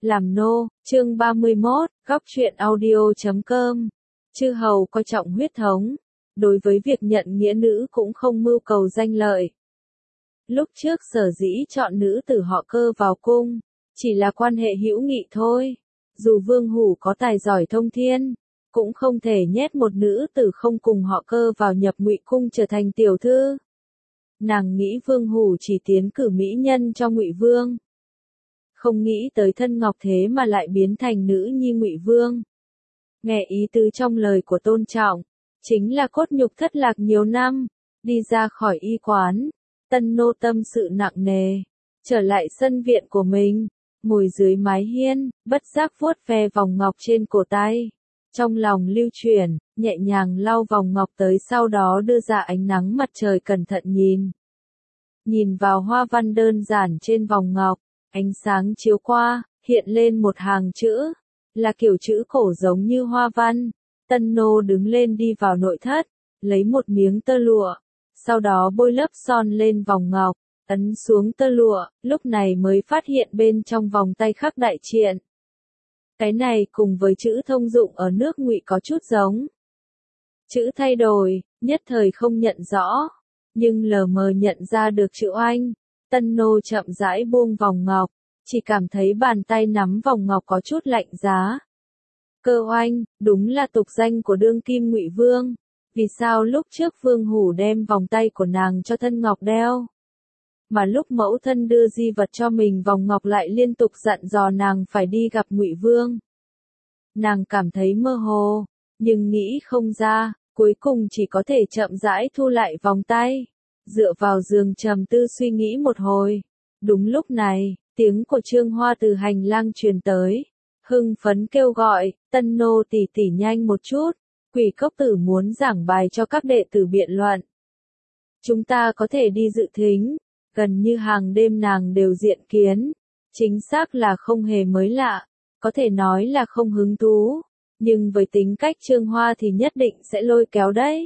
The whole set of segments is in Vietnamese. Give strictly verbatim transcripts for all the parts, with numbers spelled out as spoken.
Làm nô, chương ba mươi mốt, góc truyện audio chấm com. Chư hầu coi trọng huyết thống, đối với việc nhận nghĩa nữ cũng không mưu cầu danh lợi. Lúc trước sở dĩ chọn nữ tử họ Cơ vào cung, chỉ là quan hệ hữu nghị thôi. Dù Vương Hủ có tài giỏi thông thiên, cũng không thể nhét một nữ tử không cùng họ Cơ vào nhập Ngụy cung trở thành tiểu thư. Nàng nghĩ Vương Hủ chỉ tiến cử mỹ nhân cho Ngụy Vương, không nghĩ tới thân Ngọc thế mà lại biến thành nữ nhi Ngụy Vương. Nghe ý tứ trong lời của Tôn Trọng, chính là cốt nhục thất lạc nhiều năm, đi ra khỏi y quán, Tân nô tâm sự nặng nề, trở lại sân viện của mình, ngồi dưới mái hiên, bất giác vuốt ve vòng ngọc trên cổ tay, trong lòng lưu chuyển, nhẹ nhàng lau vòng ngọc tới sau đó đưa ra ánh nắng mặt trời cẩn thận nhìn. Nhìn vào hoa văn đơn giản trên vòng ngọc, ánh sáng chiếu qua, hiện lên một hàng chữ, là kiểu chữ cổ giống như hoa văn. Tân nô đứng lên đi vào nội thất, lấy một miếng tơ lụa, sau đó bôi lớp son lên vòng ngọc, ấn xuống tơ lụa, lúc này mới phát hiện bên trong vòng tay khắc đại triện. Cái này cùng với chữ thông dụng ở nước Ngụy có chút giống. Chữ thay đổi, nhất thời không nhận rõ, nhưng lờ mờ nhận ra được chữ oanh. Tân nô chậm rãi buông vòng ngọc, chỉ cảm thấy bàn tay nắm vòng ngọc có chút lạnh giá. Cơ oanh, đúng là tục danh của đương kim Ngụy Vương. Vì sao lúc trước Vương Hủ đem vòng tay của nàng cho thân ngọc đeo, mà lúc mẫu thân đưa di vật cho mình vòng ngọc lại liên tục dặn dò nàng phải đi gặp Ngụy Vương? Nàng cảm thấy mơ hồ, nhưng nghĩ không ra, cuối cùng chỉ có thể chậm rãi thu lại vòng tay. Dựa vào giường trầm tư suy nghĩ một hồi. Đúng lúc này, tiếng của Trương Hoa từ hành lang truyền tới. Hưng phấn kêu gọi, Tân nô tỷ tỷ nhanh một chút, Quỷ Cốc Tử muốn giảng bài cho các đệ tử biện luận. Chúng ta có thể đi dự thính, gần như hàng đêm nàng đều diện kiến. Chính xác là không hề mới lạ, có thể nói là không hứng thú, nhưng với tính cách Trương Hoa thì nhất định sẽ lôi kéo đấy.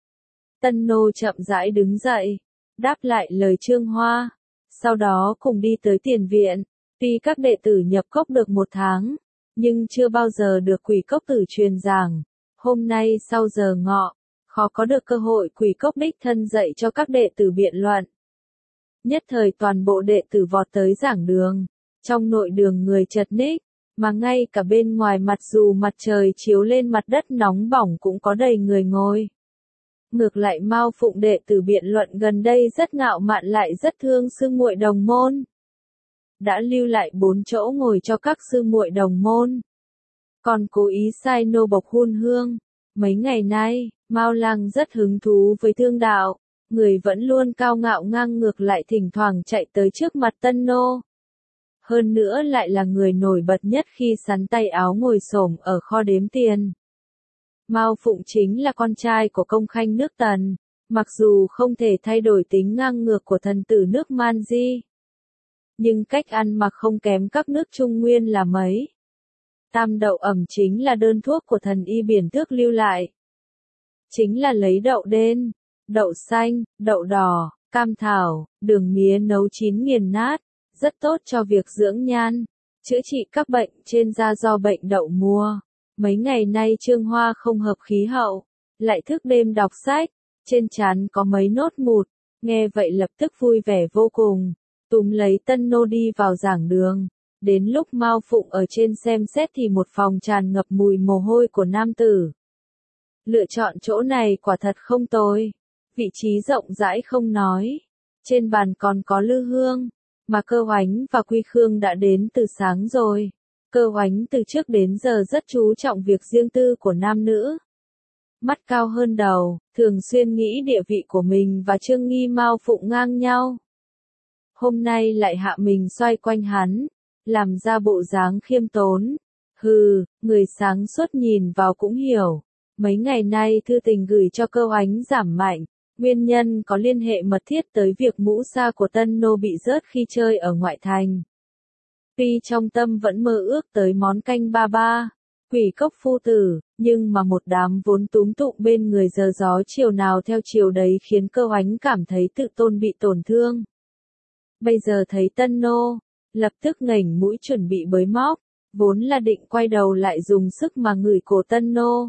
Tân nô chậm rãi đứng dậy, đáp lại lời Trương Hoa, sau đó cùng đi tới tiền viện. Tuy các đệ tử nhập cốc được một tháng, nhưng chưa bao giờ được Quỷ Cốc Tử truyền giảng. Hôm nay sau giờ ngọ, khó có được cơ hội Quỷ Cốc đích thân dạy cho các đệ tử biện luận. Nhất thời toàn bộ đệ tử vọt tới giảng đường, trong nội đường người chật ních, mà ngay cả bên ngoài mặt dù mặt trời chiếu lên mặt đất nóng bỏng cũng có đầy người ngồi. Ngược lại Mao Phụng đệ tử biện luận gần đây rất ngạo mạn lại rất thương sư muội đồng môn. Đã lưu lại bốn chỗ ngồi cho các sư muội đồng môn. Còn cố ý sai nô bộc hun hương. Mấy ngày nay, Mao Lăng rất hứng thú với thương đạo. Người vẫn luôn cao ngạo ngang ngược lại thỉnh thoảng chạy tới trước mặt Tân nô. Hơn nữa lại là người nổi bật nhất khi sắn tay áo ngồi xổm ở kho đếm tiền. Mao Phụng chính là con trai của công khanh nước Tần, mặc dù không thể thay đổi tính ngang ngược của thần tử nước Man Di, nhưng cách ăn mặc không kém các nước Trung Nguyên là mấy. Tam đậu ẩm chính là đơn thuốc của thần y biển Tước lưu lại. Chính là lấy đậu đen, đậu xanh, đậu đỏ, cam thảo, đường mía nấu chín nghiền nát, rất tốt cho việc dưỡng nhan, chữa trị các bệnh trên da do bệnh đậu mùa. Mấy ngày nay Trương Hoa không hợp khí hậu, lại thức đêm đọc sách, trên trán có mấy nốt mụt, nghe vậy lập tức vui vẻ vô cùng, túm lấy Tân nô đi vào giảng đường. Đến lúc Mao Phụng ở trên xem xét thì một phòng tràn ngập mùi mồ hôi của nam tử. Lựa chọn chỗ này quả thật không tồi, vị trí rộng rãi không nói, trên bàn còn có lư hương, mà Cơ Oánh và Quy Khương đã đến từ sáng rồi. Cơ Oánh từ trước đến giờ rất chú trọng việc riêng tư của nam nữ. Mắt cao hơn đầu, thường xuyên nghĩ địa vị của mình và Trương Nghi Mao Phụng ngang nhau. Hôm nay lại hạ mình xoay quanh hắn, làm ra bộ dáng khiêm tốn. Hừ, người sáng suốt nhìn vào cũng hiểu. Mấy ngày nay thư tình gửi cho Cơ Oánh giảm mạnh, nguyên nhân có liên hệ mật thiết tới việc mũ sa của Tân nô bị rớt khi chơi ở ngoại thành. Tuy trong tâm vẫn mơ ước tới món canh ba ba, Quỷ Cốc phu tử, nhưng mà một đám vốn túm tụng bên người giờ gió chiều nào theo chiều đấy khiến Cơ Oánh cảm thấy tự tôn bị tổn thương. Bây giờ thấy Tân nô, lập tức ngẩng mũi chuẩn bị bới móc, vốn là định quay đầu lại dùng sức mà ngửi cổ Tân Nô.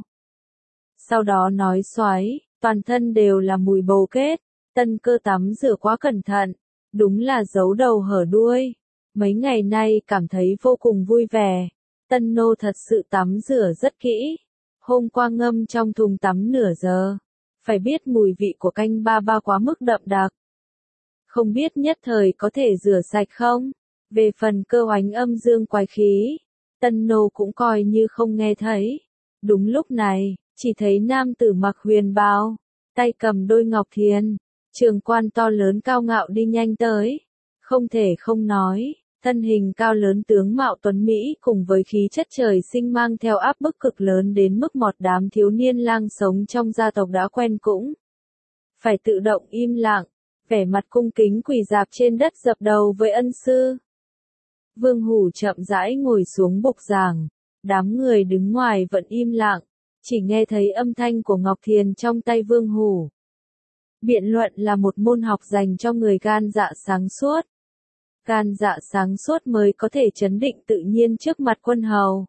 Sau đó nói xoáy, toàn thân đều là mùi bồ kết, Tân Cơ tắm rửa quá cẩn thận, đúng là giấu đầu hở đuôi. Mấy ngày nay cảm thấy vô cùng vui vẻ, Tân Nô thật sự tắm rửa rất kỹ. Hôm qua ngâm trong thùng tắm nửa giờ, phải biết mùi vị của canh ba ba quá mức đậm đặc. Không biết nhất thời có thể rửa sạch không? Về phần Cơ Oánh âm dương quái khí, Tân Nô cũng coi như không nghe thấy. Đúng lúc này, chỉ thấy nam tử mặc huyền bào, tay cầm đôi ngọc thiền, trường quan to lớn cao ngạo đi nhanh tới. Không thể không nói, thân hình cao lớn tướng mạo tuấn Mỹ cùng với khí chất trời sinh mang theo áp bức cực lớn đến mức một đám thiếu niên lang sống trong gia tộc đã quen cũng phải tự động im lặng, vẻ mặt cung kính quỳ dạp trên đất dập đầu với ân sư. Vương Hủ chậm rãi ngồi xuống bục giảng, đám người đứng ngoài vẫn im lặng, chỉ nghe thấy âm thanh của ngọc thiền trong tay Vương Hủ. Biện luận là một môn học dành cho người gan dạ sáng suốt. Gan dạ sáng suốt mới có thể chấn định tự nhiên trước mặt quân hầu.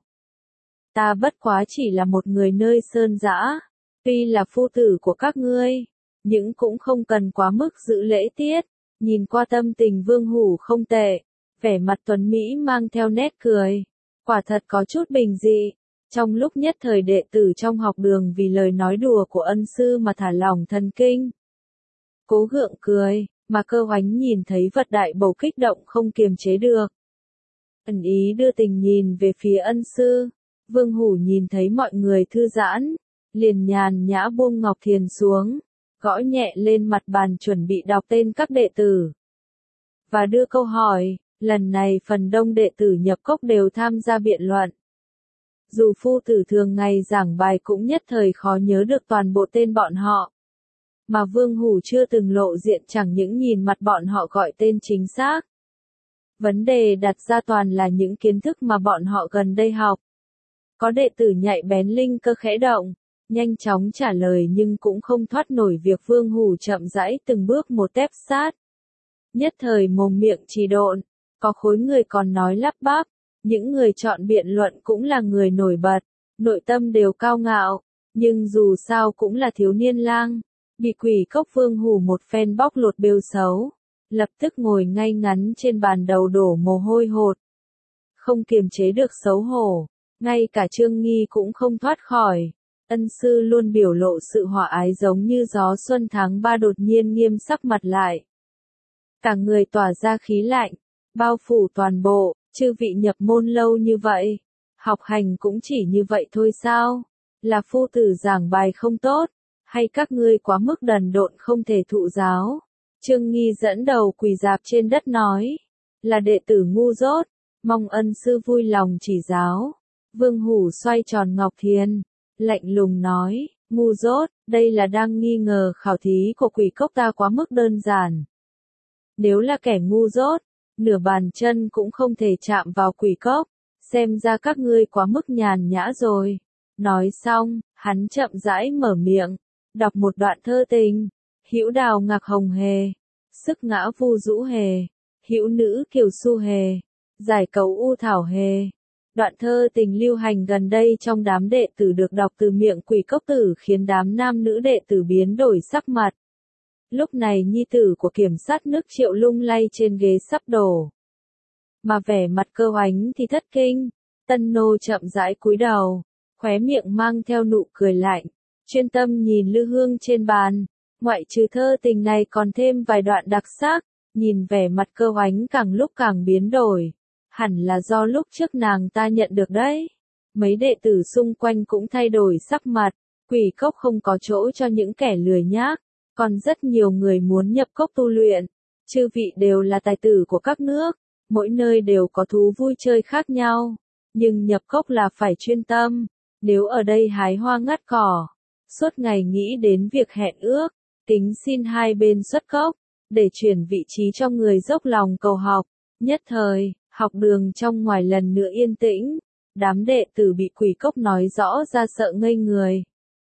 Ta bất quá chỉ là một người nơi sơn dã, tuy là phu tử của các ngươi, nhưng cũng không cần quá mức giữ lễ tiết. Nhìn qua tâm tình Vương Hủ không tệ, vẻ mặt tuấn Mỹ mang theo nét cười, quả thật có chút bình dị. Trong lúc nhất thời đệ tử trong học đường vì lời nói đùa của ân sư mà thả lỏng thần kinh, cố gượng cười, mà Cơ Oánh nhìn thấy vật đại bầu kích động không kiềm chế được. Ẩn ý đưa tình nhìn về phía ân sư, Vương Hủ nhìn thấy mọi người thư giãn, liền nhàn nhã buông ngọc thiền xuống, gõ nhẹ lên mặt bàn chuẩn bị đọc tên các đệ tử. Và đưa câu hỏi, lần này phần đông đệ tử nhập cốc đều tham gia biện luận. Dù phu tử thường ngày giảng bài cũng nhất thời khó nhớ được toàn bộ tên bọn họ. Mà Vương Hủ chưa từng lộ diện chẳng những nhìn mặt bọn họ gọi tên chính xác. Vấn đề đặt ra toàn là những kiến thức mà bọn họ gần đây học. Có đệ tử nhạy bén linh cơ khẽ động, nhanh chóng trả lời nhưng cũng không thoát nổi việc Vương Hủ chậm rãi từng bước một tép sát. Nhất thời mồm miệng trì độn, có khối người còn nói lắp bắp, những người chọn biện luận cũng là người nổi bật, nội tâm đều cao ngạo, nhưng dù sao cũng là thiếu niên lang. Bị Quỷ Cốc Vương Hủ một phen bóc lột bêu xấu, lập tức ngồi ngay ngắn trên bàn đầu đổ mồ hôi hột. Không kiềm chế được xấu hổ, ngay cả Trương Nghi cũng không thoát khỏi. Ân sư luôn biểu lộ sự hòa ái giống như gió xuân tháng ba đột nhiên nghiêm sắc mặt lại. Cả người tỏa ra khí lạnh, bao phủ toàn bộ, chư vị nhập môn lâu như vậy. Học hành cũng chỉ như vậy thôi sao? Là phu tử giảng bài không tốt? Hay các ngươi quá mức đần độn không thể thụ giáo? Trương Nghi dẫn đầu quỳ dạp trên đất nói, là đệ tử ngu dốt, mong ân sư vui lòng chỉ giáo. Vương Hủ xoay tròn ngọc thiền, lạnh lùng nói, ngu dốt, đây là đang nghi ngờ khảo thí của Quỷ Cốc ta quá mức đơn giản. Nếu là kẻ ngu dốt, nửa bàn chân cũng không thể chạm vào Quỷ Cốc, xem ra các ngươi quá mức nhàn nhã rồi. Nói xong, hắn chậm rãi mở miệng, đọc một đoạn thơ tình. Hữu đào ngạc hồng hề, sức ngã vu dũ hề, hữu nữ kiều su hề, giải cấu u thảo hề. Đoạn thơ tình lưu hành gần đây trong đám đệ tử được đọc từ miệng Quỷ Cốc tử khiến đám nam nữ đệ tử biến đổi sắc mặt. Lúc này nhi tử của kiểm sát nước Triệu lung lay trên ghế sắp đổ. Mà vẻ mặt Cơ Oánh thì thất kinh, Tân Nô chậm rãi cúi đầu, khóe miệng mang theo nụ cười lạnh, chuyên tâm nhìn lư hương trên bàn. Ngoại trừ thơ tình này còn thêm vài đoạn đặc sắc, nhìn vẻ mặt Cơ Oánh càng lúc càng biến đổi. Hẳn là do lúc trước nàng ta nhận được đấy. Mấy đệ tử xung quanh cũng thay đổi sắc mặt, Quỷ Cốc không có chỗ cho những kẻ lười nhác, còn rất nhiều người muốn nhập cốc tu luyện. Chư vị đều là tài tử của các nước, mỗi nơi đều có thú vui chơi khác nhau, nhưng nhập cốc là phải chuyên tâm, nếu ở đây hái hoa ngắt cỏ, suốt ngày nghĩ đến việc hẹn ước, kính xin hai bên xuất cốc, để chuyển vị trí cho người dốc lòng cầu học. Nhất thời, học đường trong ngoài lần nữa yên tĩnh, đám đệ tử bị Quỷ Cốc nói rõ ra sợ ngây người.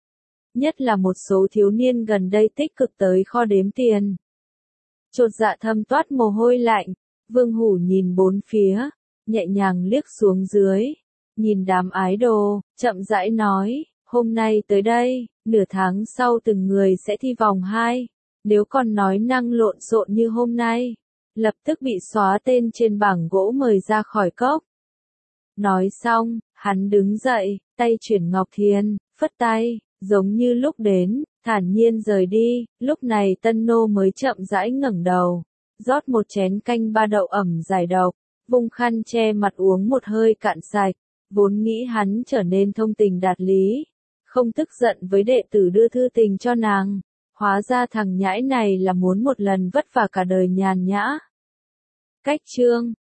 Nhất là một số thiếu niên gần đây tích cực tới kho đếm tiền. Chột dạ thâm toát mồ hôi lạnh, Vương Hủ nhìn bốn phía, nhẹ nhàng liếc xuống dưới, nhìn đám ái đồ, chậm rãi nói, hôm nay tới đây, nửa tháng sau từng người sẽ thi vòng hai, nếu còn nói năng lộn xộn như hôm nay, lập tức bị xóa tên trên bảng gỗ mời ra khỏi cốc. Nói xong, hắn đứng dậy, tay chuyển ngọc thiền, phất tay, giống như lúc đến, thản nhiên rời đi, lúc này Tân Nô mới chậm rãi ngẩng đầu, rót một chén canh ba đậu ẩm giải độc, vung khăn che mặt uống một hơi cạn sạch, vốn nghĩ hắn trở nên thông tình đạt lý, không tức giận với đệ tử đưa thư tình cho nàng, hóa ra thằng nhãi này là muốn một lần vất vả cả đời nhàn nhã. Cách chương